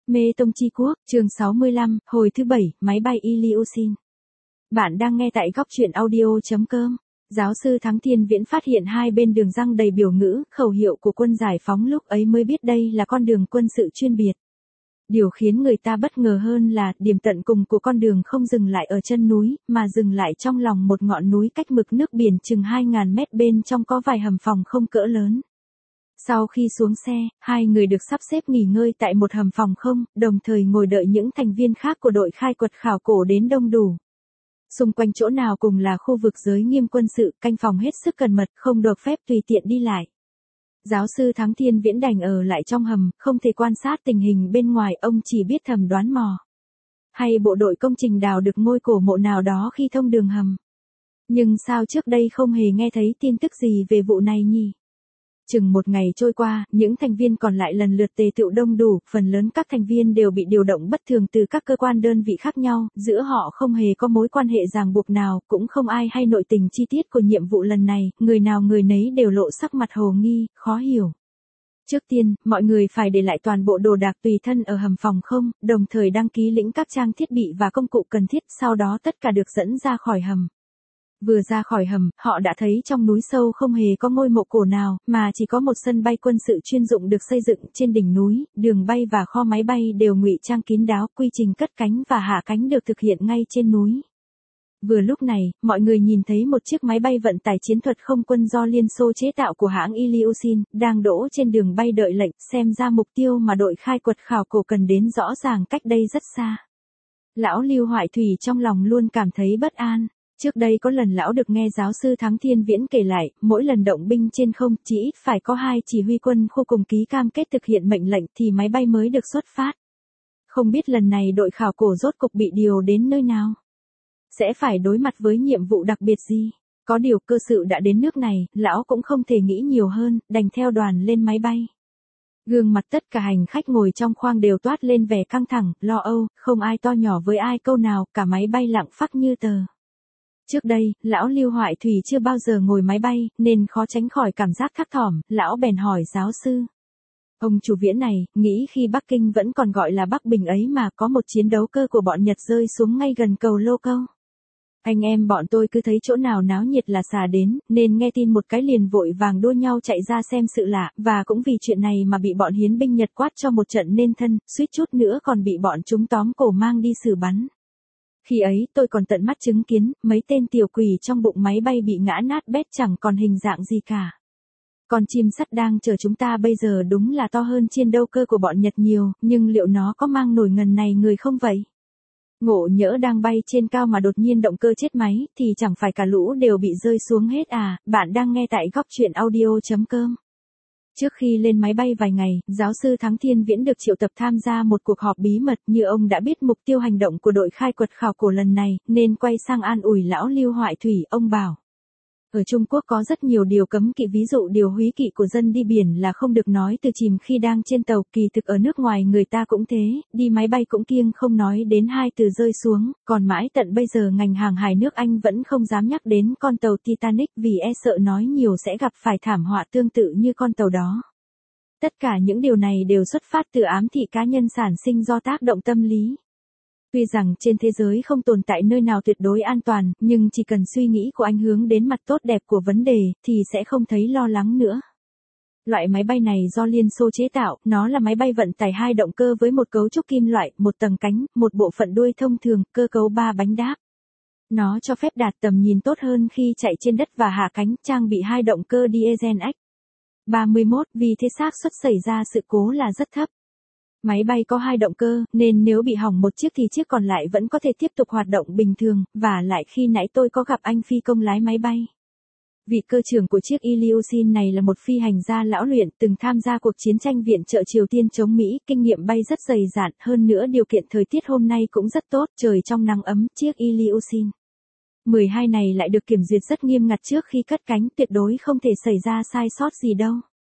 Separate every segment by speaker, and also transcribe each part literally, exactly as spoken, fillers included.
Speaker 1: Mê Tông Chi Quốc, chương sáu mươi lăm, hồi thứ bảy, máy bay Ilyushin. Bạn đang nghe tại góc truyện audio chấm com. Giáo sư Thắng Thiên Viễn phát hiện hai bên đường răng đầy biểu ngữ, khẩu hiệu của quân giải phóng, lúc ấy mới biết đây là con đường quân sự chuyên biệt. Điều khiến người ta bất ngờ hơn là, điểm tận cùng của con đường không dừng lại ở chân núi, mà dừng lại trong lòng một ngọn núi cách mực nước biển chừng hai nghìn mét, bên trong có vài hầm phòng không cỡ lớn. Sau khi xuống xe, hai người được sắp xếp nghỉ ngơi tại một hầm phòng không, đồng thời ngồi đợi những thành viên khác của đội khai quật khảo cổ đến đông đủ. Xung quanh chỗ nào cùng là khu vực giới nghiêm quân sự, canh phòng hết sức cẩn mật, không được phép tùy tiện đi lại. Giáo sư Thắng Thiên Viễn đành ở lại trong hầm, không thể quan sát tình hình bên ngoài, ông chỉ biết thầm đoán mò. Hay bộ đội công trình đào được ngôi cổ mộ nào đó khi thông đường hầm. Nhưng sao trước đây không hề nghe thấy tin tức gì về vụ này nhỉ? Chừng một ngày trôi qua, những thành viên còn lại lần lượt tề tựu đông đủ, phần lớn các thành viên đều bị điều động bất thường từ các cơ quan đơn vị khác nhau, giữa họ không hề có mối quan hệ ràng buộc nào, cũng không ai hay nội tình chi tiết của nhiệm vụ lần này, người nào người nấy đều lộ sắc mặt hồ nghi, khó hiểu. Trước tiên, mọi người phải để lại toàn bộ đồ đạc tùy thân ở hầm phòng không, đồng thời đăng ký lĩnh các trang thiết bị và công cụ cần thiết, sau đó tất cả được dẫn ra khỏi hầm. Vừa ra khỏi hầm, họ đã thấy trong núi sâu không hề có ngôi mộ cổ nào, mà chỉ có một sân bay quân sự chuyên dụng được xây dựng trên đỉnh núi, đường bay và kho máy bay đều ngụy trang kín đáo, quy trình cất cánh và hạ cánh được thực hiện ngay trên núi. Vừa lúc này, mọi người nhìn thấy một chiếc máy bay vận tải chiến thuật không quân do Liên Xô chế tạo của hãng Ilyushin, đang đỗ trên đường bay đợi lệnh, xem ra mục tiêu mà đội khai quật khảo cổ cần đến rõ ràng cách đây rất xa. Lão Lưu Hoại Thủy trong lòng luôn cảm thấy bất an. Trước đây có lần lão được nghe giáo sư Thắng Thiên Viễn kể lại, mỗi lần động binh trên không chỉ ít phải có hai chỉ huy quân khu cùng ký cam kết thực hiện mệnh lệnh thì máy bay mới được xuất phát. Không biết lần này đội khảo cổ rốt cục bị điều đến nơi nào? Sẽ phải đối mặt với nhiệm vụ đặc biệt gì? Có điều cơ sự đã đến nước này, lão cũng không thể nghĩ nhiều hơn, đành theo đoàn lên máy bay. Gương mặt tất cả hành khách ngồi trong khoang đều toát lên vẻ căng thẳng, lo âu, không ai to nhỏ với ai câu nào, cả máy bay lặng phắc như tờ. Trước đây, lão Lưu Hoại Thủy chưa bao giờ ngồi máy bay, nên khó tránh khỏi cảm giác thắc thỏm, lão bèn hỏi giáo sư. Ông chủ Viễn này, nghĩ khi Bắc Kinh vẫn còn gọi là Bắc Bình ấy mà có một chiến đấu cơ của bọn Nhật rơi xuống ngay gần cầu Lô Câu. Anh em bọn tôi cứ thấy chỗ nào náo nhiệt là xà đến, nên nghe tin một cái liền vội vàng đua nhau chạy ra xem sự lạ, và cũng vì chuyện này mà bị bọn hiến binh Nhật quát cho một trận nên thân, suýt chút nữa còn bị bọn chúng tóm cổ mang đi xử bắn. Khi ấy tôi còn tận mắt chứng kiến, mấy tên tiểu quỷ trong bụng máy bay bị ngã nát bét chẳng còn hình dạng gì cả. Con chim sắt đang chờ chúng ta bây giờ đúng là to hơn chiến đấu cơ của bọn Nhật nhiều, nhưng liệu nó có mang nổi ngần này người không vậy? Ngộ nhỡ đang bay trên cao mà đột nhiên động cơ chết máy, thì chẳng phải cả lũ đều bị rơi xuống hết à? Bạn đang nghe tại góc truyện audio chấm com. Trước khi lên máy bay vài ngày, giáo sư Thắng Thiên Viễn được triệu tập tham gia một cuộc họp bí mật, như ông đã biết mục tiêu hành động của đội khai quật khảo cổ lần này, nên quay sang an ủi lão Lưu Hoại Thủy, ông bảo. Ở Trung Quốc có rất nhiều điều cấm kỵ, ví dụ điều húy kỵ của dân đi biển là không được nói từ chìm khi đang trên tàu, kỳ thực ở nước ngoài người ta cũng thế, đi máy bay cũng kiêng không nói đến hai từ rơi xuống, còn mãi tận bây giờ ngành hàng hải nước Anh vẫn không dám nhắc đến con tàu Titanic vì e sợ nói nhiều sẽ gặp phải thảm họa tương tự như con tàu đó. Tất cả những điều này đều xuất phát từ ám thị cá nhân sản sinh do tác động tâm lý. Tuy rằng trên thế giới không tồn tại nơi nào tuyệt đối an toàn, nhưng chỉ cần suy nghĩ của anh hướng đến mặt tốt đẹp của vấn đề, thì sẽ không thấy lo lắng nữa. Loại máy bay này do Liên Xô chế tạo, nó là máy bay vận tải hai động cơ với một cấu trúc kim loại, một tầng cánh, một bộ phận đuôi thông thường, cơ cấu ba bánh đáp. Nó cho phép đạt tầm nhìn tốt hơn khi chạy trên đất và hạ cánh, trang bị hai động cơ diesel X ba mươi mốt, vì thế xác suất xảy ra sự cố là rất thấp. Máy bay có hai động cơ, nên nếu bị hỏng một chiếc thì chiếc còn lại vẫn có thể tiếp tục hoạt động bình thường, và lại khi nãy tôi có gặp anh phi công lái máy bay. Vị cơ trưởng của chiếc Ilyushin này là một phi hành gia lão luyện, từng tham gia cuộc chiến tranh viện trợ Triều Tiên chống Mỹ, kinh nghiệm bay rất dày dạn, hơn nữa điều kiện thời tiết hôm nay cũng rất tốt, trời trong nắng ấm, chiếc Ilyushin mười hai này lại được kiểm duyệt rất nghiêm ngặt trước khi cất cánh, tuyệt đối không thể xảy ra sai sót gì đâu.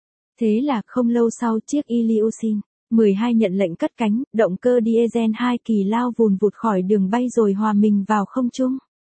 Speaker 1: Thế là không lâu sau chiếc Ilyushin mười hai nhận lệnh cất cánh, động cơ diesel hai kỳ lao vùn vụt khỏi đường bay rồi hòa mình vào không trung.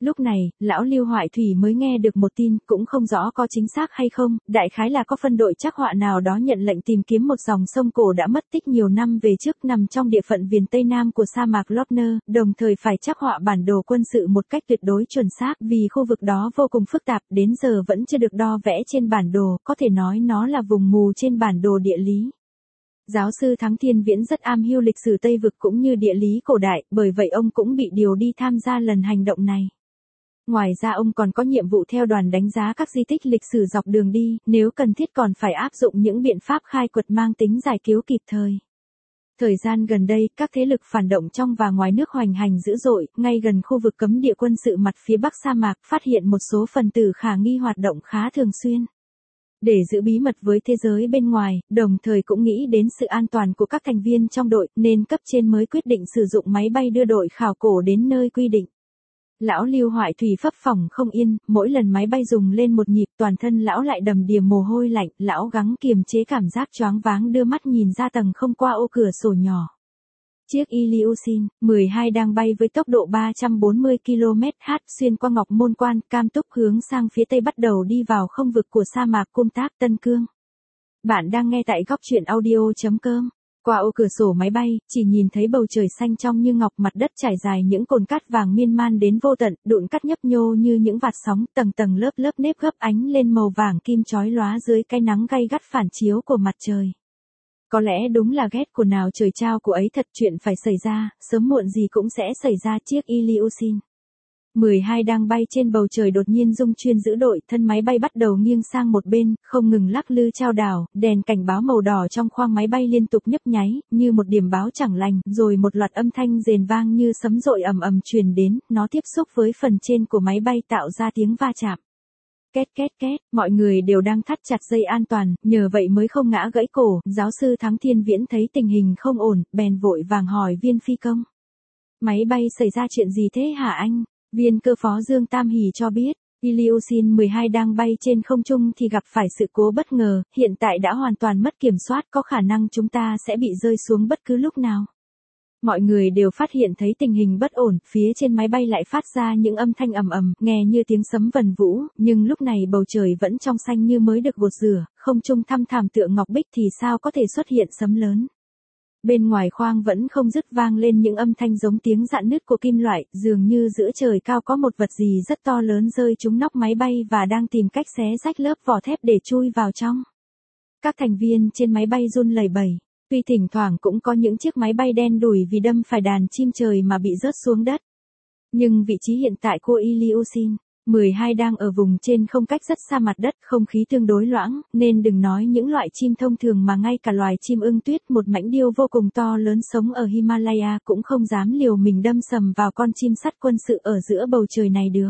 Speaker 1: Lúc này, lão Lưu Hoại Thủy mới nghe được một tin, cũng không rõ có chính xác hay không, đại khái là có phân đội trắc họa nào đó nhận lệnh tìm kiếm một dòng sông cổ đã mất tích nhiều năm về trước nằm trong địa phận viền Tây Nam của sa mạc Lopner, đồng thời phải trắc họa bản đồ quân sự một cách tuyệt đối chuẩn xác vì khu vực đó vô cùng phức tạp, đến giờ vẫn chưa được đo vẽ trên bản đồ, có thể nói nó là vùng mù trên bản đồ địa lý. Giáo sư Thắng Thiên Viễn rất am hiểu lịch sử Tây vực cũng như địa lý cổ đại, bởi vậy ông cũng bị điều đi tham gia lần hành động này. Ngoài ra ông còn có nhiệm vụ theo đoàn đánh giá các di tích lịch sử dọc đường đi, nếu cần thiết còn phải áp dụng những biện pháp khai quật mang tính giải cứu kịp thời. Thời gian gần đây, các thế lực phản động trong và ngoài nước hoành hành dữ dội, ngay gần khu vực cấm địa quân sự mặt phía bắc sa mạc, phát hiện một số phần tử khả nghi hoạt động khá thường xuyên. Để giữ bí mật với thế giới bên ngoài, đồng thời cũng nghĩ đến sự an toàn của các thành viên trong đội, nên cấp trên mới quyết định sử dụng máy bay đưa đội khảo cổ đến nơi quy định. Lão Lưu Hoại Thủy phấp phỏng không yên, mỗi lần máy bay dùng lên một nhịp toàn thân lão lại đầm đìa mồ hôi lạnh, lão gắng kiềm chế cảm giác choáng váng đưa mắt nhìn ra tầng không qua ô cửa sổ nhỏ. Chiếc Ilyushin mười hai đang bay với tốc độ ba trăm bốn mươi ki lô mét trên giờ xuyên qua Ngọc Môn Quan, Cam Túc hướng sang phía tây bắt đầu đi vào không vực của sa mạc Cung Tác Tân Cương. Bạn đang nghe tại góc truyện audio chấm com. Qua ô cửa sổ máy bay, chỉ nhìn thấy bầu trời xanh trong như ngọc, mặt đất trải dài những cồn cát vàng miên man đến vô tận, đụn cát nhấp nhô như những vạt sóng, tầng tầng lớp lớp nếp gấp ánh lên màu vàng kim chói lóa dưới cái nắng gay gắt phản chiếu của mặt trời. Có lẽ đúng là ghét của nào trời trao của ấy thật, chuyện phải xảy ra, sớm muộn gì cũng sẽ xảy ra. Chiếc Ilyushin mười hai đang bay trên bầu trời đột nhiên rung chuyên dữ đội, thân máy bay bắt đầu nghiêng sang một bên, không ngừng lắc lư chao đảo, đèn cảnh báo màu đỏ trong khoang máy bay liên tục nhấp nháy, như một điểm báo chẳng lành, rồi một loạt âm thanh rền vang như sấm dội ầm ầm truyền đến, nó tiếp xúc với phần trên của máy bay tạo ra tiếng va chạm. Két két két, mọi người đều đang thắt chặt dây an toàn, nhờ vậy mới không ngã gãy cổ. Giáo sư Thắng Thiên Viễn thấy tình hình không ổn, bèn vội vàng hỏi viên phi công. Máy bay xảy ra chuyện gì thế hả anh? Viên cơ phó Dương Tam Hỷ cho biết, Ilyushin mười hai đang bay trên không trung thì gặp phải sự cố bất ngờ, hiện tại đã hoàn toàn mất kiểm soát, có khả năng chúng ta sẽ bị rơi xuống bất cứ lúc nào. Mọi người đều phát hiện thấy tình hình bất ổn, phía trên máy bay lại phát ra những âm thanh ầm ầm, nghe như tiếng sấm vần vũ, nhưng lúc này bầu trời vẫn trong xanh như mới được gột rửa, không trung thăm thẳm tựa ngọc bích thì sao có thể xuất hiện sấm lớn. Bên ngoài khoang vẫn không dứt vang lên những âm thanh giống tiếng rạn nứt của kim loại, dường như giữa trời cao có một vật gì rất to lớn rơi trúng nóc máy bay và đang tìm cách xé rách lớp vỏ thép để chui vào trong. Các thành viên trên máy bay run lẩy bẩy. Tuy thỉnh thoảng cũng có những chiếc máy bay đen đủi vì đâm phải đàn chim trời mà bị rớt xuống đất. Nhưng vị trí hiện tại của Ilyushin mười hai đang ở vùng trên không cách rất xa mặt đất, không khí tương đối loãng, nên đừng nói những loại chim thông thường mà ngay cả loài chim ưng tuyết, một mãnh điêu vô cùng to lớn sống ở Himalaya cũng không dám liều mình đâm sầm vào con chim sắt quân sự ở giữa bầu trời này được.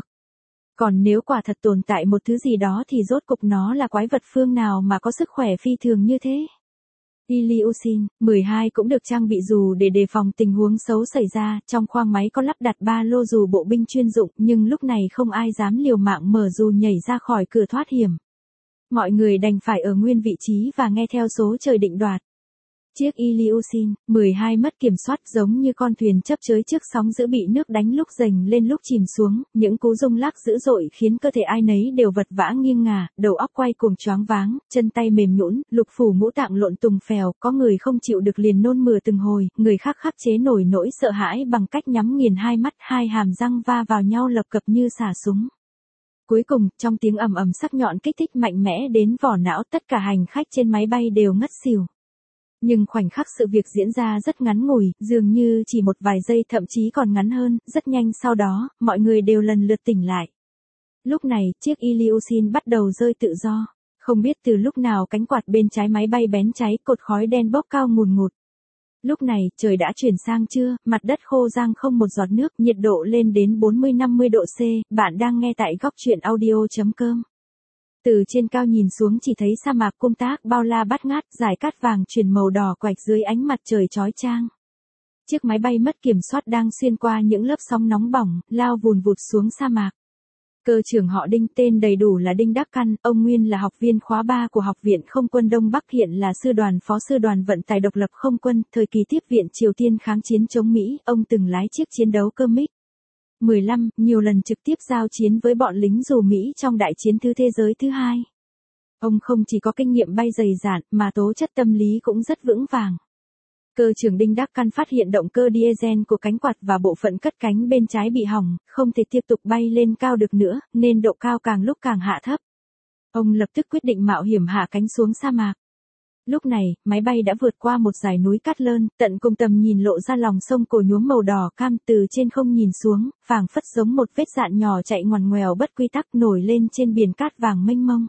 Speaker 1: Còn nếu quả thật tồn tại một thứ gì đó thì rốt cục nó là quái vật phương nào mà có sức khỏe phi thường như thế? Ilyushin mười hai cũng được trang bị dù để đề phòng tình huống xấu xảy ra, trong khoang máy có lắp đặt ba lô dù bộ binh chuyên dụng, nhưng lúc này không ai dám liều mạng mở dù nhảy ra khỏi cửa thoát hiểm. Mọi người đành phải ở nguyên vị trí và nghe theo số trời định đoạt. Chiếc Ilyushin mười hai mất kiểm soát giống như con thuyền chấp chới trước sóng dữ bị nước đánh lúc dềnh lên lúc chìm xuống, những cú rung lắc dữ dội khiến cơ thể ai nấy đều vật vã nghiêng ngả, đầu óc quay cuồng choáng váng, chân tay mềm nhũn, lục phủ ngũ tạng lộn tùng phèo, có người không chịu được liền nôn mửa từng hồi, người khác khắc chế nổi nỗi sợ hãi bằng cách nhắm nghiền hai mắt, hai hàm răng va vào nhau lập cập như xả súng. Cuối cùng, trong tiếng ầm ầm sắc nhọn kích thích mạnh mẽ đến vỏ não, tất cả hành khách trên máy bay đều ngất xỉu. Nhưng khoảnh khắc sự việc diễn ra rất ngắn ngủi, dường như chỉ một vài giây thậm chí còn ngắn hơn, rất nhanh sau đó, mọi người đều lần lượt tỉnh lại. Lúc này, chiếc Ilyushin bắt đầu rơi tự do. Không biết từ lúc nào cánh quạt bên trái máy bay bén cháy, cột khói đen bốc cao ngùn ngụt. Lúc này, trời đã chuyển sang trưa, mặt đất khô rang không một giọt nước, nhiệt độ lên đến bốn mươi năm mươi độ C, bạn đang nghe tại góc truyện audio chấm com. Từ trên cao nhìn xuống chỉ thấy sa mạc Cung Tác bao la bát ngát, dải cát vàng chuyển màu đỏ quạch dưới ánh mặt trời chói chang. Chiếc máy bay mất kiểm soát đang xuyên qua những lớp sóng nóng bỏng, lao vùn vụt xuống sa mạc. Cơ trưởng họ Đinh, tên đầy đủ là Đinh Đắc Căn, ông nguyên là học viên khóa ba của Học viện Không quân Đông Bắc, hiện là sư đoàn phó sư đoàn vận tải độc lập không quân, thời kỳ tiếp viện Triều Tiên kháng chiến chống Mỹ, ông từng lái chiếc chiến đấu cơ MiG mười lăm, nhiều lần trực tiếp giao chiến với bọn lính dù Mỹ trong đại chiến thứ thế giới thứ hai. Ông không chỉ có kinh nghiệm bay dày dạn, mà tố chất tâm lý cũng rất vững vàng. Cơ trưởng Đinh Đắc Căn phát hiện động cơ diesel của cánh quạt và bộ phận cất cánh bên trái bị hỏng, không thể tiếp tục bay lên cao được nữa, nên độ cao càng lúc càng hạ thấp. Ông lập tức quyết định mạo hiểm hạ cánh xuống sa mạc. Lúc này, máy bay đã vượt qua một dải núi cát lơn, tận cùng tầm nhìn lộ ra lòng sông cổ nhuốm màu đỏ cam, từ trên không nhìn xuống, phảng phất giống một vết dạn nhỏ chạy ngoằn ngoèo bất quy tắc nổi lên trên biển cát vàng mênh mông.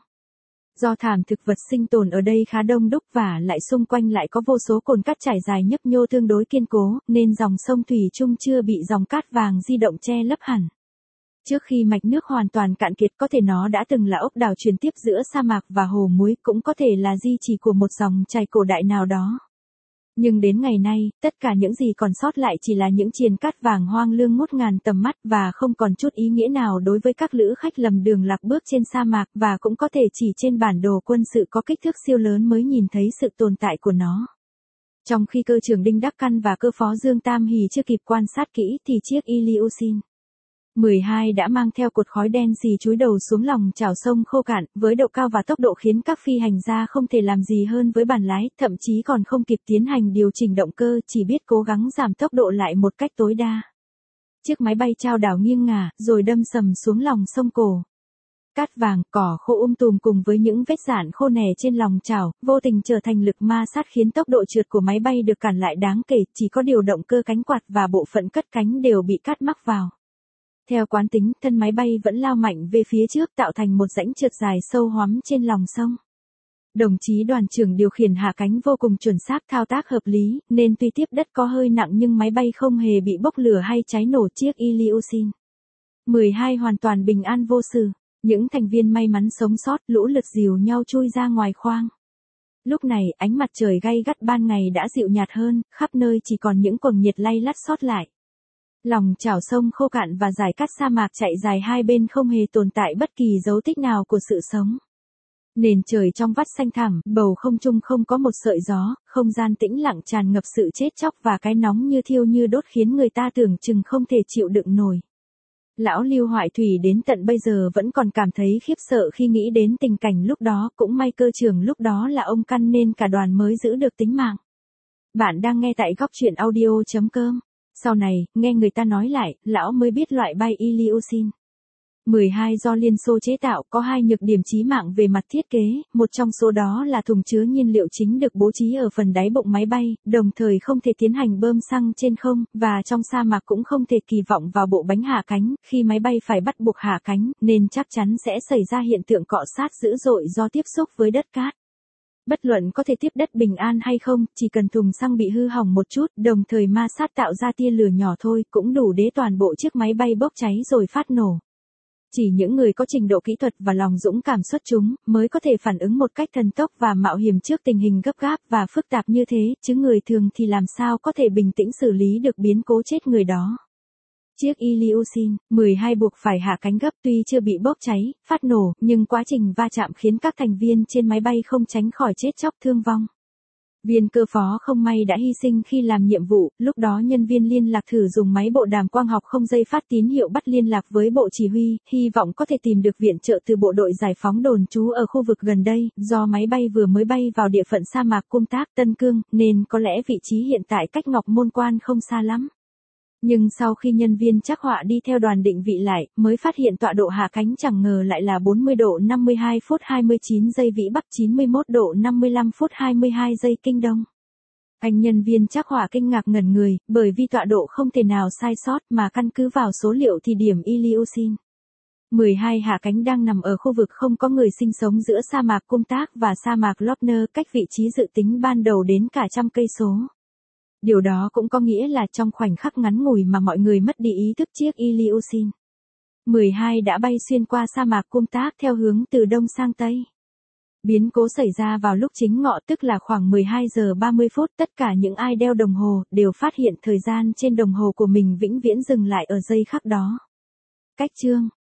Speaker 1: Do thảm thực vật sinh tồn ở đây khá đông đúc và lại xung quanh lại có vô số cồn cát trải dài nhấp nhô tương đối kiên cố, nên dòng sông thủy chung chưa bị dòng cát vàng di động che lấp hẳn. Trước khi mạch nước hoàn toàn cạn kiệt, có thể nó đã từng là ốc đảo truyền tiếp giữa sa mạc và hồ muối, cũng có thể là di chỉ của một dòng chảy cổ đại nào đó. Nhưng đến ngày nay, tất cả những gì còn sót lại chỉ là những triền cát vàng hoang lương ngút ngàn tầm mắt và không còn chút ý nghĩa nào đối với các lữ khách lầm đường lạc bước trên sa mạc, và cũng có thể chỉ trên bản đồ quân sự có kích thước siêu lớn mới nhìn thấy sự tồn tại của nó. Trong khi cơ trưởng Đinh Đắc Căn và cơ phó Dương Tam Hỷ chưa kịp quan sát kỹ thì chiếc Ilyushin mười hai đã mang theo cột khói đen xì chúi đầu xuống lòng chảo sông khô cạn, với độ cao và tốc độ khiến các phi hành gia không thể làm gì hơn với bàn lái, thậm chí còn không kịp tiến hành điều chỉnh động cơ, chỉ biết cố gắng giảm tốc độ lại một cách tối đa. Chiếc máy bay chao đảo nghiêng ngả, rồi đâm sầm xuống lòng sông cổ. Cát vàng, cỏ khô um tùm cùng với những vết dạn khô nẻ trên lòng chảo, vô tình trở thành lực ma sát khiến tốc độ trượt của máy bay được cản lại đáng kể, chỉ có điều động cơ cánh quạt và bộ phận cất cánh đều bị cát mắc vào. Theo quán tính, thân máy bay vẫn lao mạnh về phía trước, tạo thành một rãnh trượt dài sâu hoắm trên lòng sông. Đồng chí đoàn trưởng điều khiển hạ cánh vô cùng chuẩn xác, thao tác hợp lý, nên tuy tiếp đất có hơi nặng nhưng máy bay không hề bị bốc lửa hay cháy nổ. Chiếc Ilyushin mười hai hoàn toàn bình an vô sự. Những thành viên may mắn sống sót lũ lượt dìu nhau chui ra ngoài khoang. Lúc này, ánh mặt trời gay gắt ban ngày đã dịu nhạt hơn, khắp nơi chỉ còn những quầng nhiệt lay lắt sót lại. Lòng chảo sông khô cạn và dải cát sa mạc chạy dài hai bên không hề tồn tại bất kỳ dấu tích nào của sự sống. Nền trời trong vắt xanh thẳm, bầu không trung không có một sợi gió, không gian tĩnh lặng tràn ngập sự chết chóc và cái nóng như thiêu như đốt khiến người ta tưởng chừng không thể chịu đựng nổi. Lão Lưu Hoại Thủy đến tận bây giờ vẫn còn cảm thấy khiếp sợ khi nghĩ đến tình cảnh lúc đó, cũng may cơ trưởng lúc đó là ông Căn nên cả đoàn mới giữ được tính mạng. Bạn đang nghe tại góc truyện audio chấm com. Sau này, nghe người ta nói lại, lão mới biết loại bay Ilyushin mười hai do Liên Xô chế tạo có hai nhược điểm chí mạng về mặt thiết kế, một trong số đó là thùng chứa nhiên liệu chính được bố trí ở phần đáy bụng máy bay, đồng thời không thể tiến hành bơm xăng trên không, và trong sa mạc cũng không thể kỳ vọng vào bộ bánh hạ cánh, khi máy bay phải bắt buộc hạ cánh, nên chắc chắn sẽ xảy ra hiện tượng cọ sát dữ dội do tiếp xúc với đất cát. Bất luận có thể tiếp đất bình an hay không, chỉ cần thùng xăng bị hư hỏng một chút, đồng thời ma sát tạo ra tia lửa nhỏ thôi, cũng đủ để toàn bộ chiếc máy bay bốc cháy rồi phát nổ. Chỉ những người có trình độ kỹ thuật và lòng dũng cảm xuất chúng, mới có thể phản ứng một cách thần tốc và mạo hiểm trước tình hình gấp gáp và phức tạp như thế, chứ người thường thì làm sao có thể bình tĩnh xử lý được biến cố chết người đó. Chiếc Ilyushin mười hai buộc phải hạ cánh gấp, tuy chưa bị bốc cháy, phát nổ, nhưng quá trình va chạm khiến các thành viên trên máy bay không tránh khỏi chết chóc thương vong. Viên cơ phó không may đã hy sinh khi làm nhiệm vụ, lúc đó nhân viên liên lạc thử dùng máy bộ đàm quang học không dây phát tín hiệu bắt liên lạc với bộ chỉ huy, hy vọng có thể tìm được viện trợ từ bộ đội giải phóng đồn trú ở khu vực gần đây, do máy bay vừa mới bay vào địa phận sa mạc Cung Tác, Tân Cương, nên có lẽ vị trí hiện tại cách Ngọc Môn Quan không xa lắm. Nhưng sau khi nhân viên trắc họa đi theo đoàn định vị lại, mới phát hiện tọa độ hạ cánh chẳng ngờ lại là bốn mươi độ năm mươi hai phút hai mươi chín giây Vĩ Bắc, chín mươi mốt độ năm mươi lăm phút hai mươi hai giây Kinh Đông. Anh nhân viên trắc họa kinh ngạc ngẩn người, bởi vì tọa độ không thể nào sai sót, mà căn cứ vào số liệu thì điểm Ilyushin mười hai hạ cánh đang nằm ở khu vực không có người sinh sống giữa sa mạc Cung Tác và sa mạc Lopner, cách vị trí dự tính ban đầu đến cả trăm cây số. Điều đó cũng có nghĩa là trong khoảnh khắc ngắn ngủi mà mọi người mất đi ý thức, chiếc Ilyushin mười hai đã bay xuyên qua sa mạc Cung Tác theo hướng từ đông sang tây. Biến cố xảy ra vào lúc chính ngọ, tức là khoảng mười hai giờ ba mươi phút, tất cả những ai đeo đồng hồ đều phát hiện thời gian trên đồng hồ của mình vĩnh viễn dừng lại ở giây khắc đó. Cách chương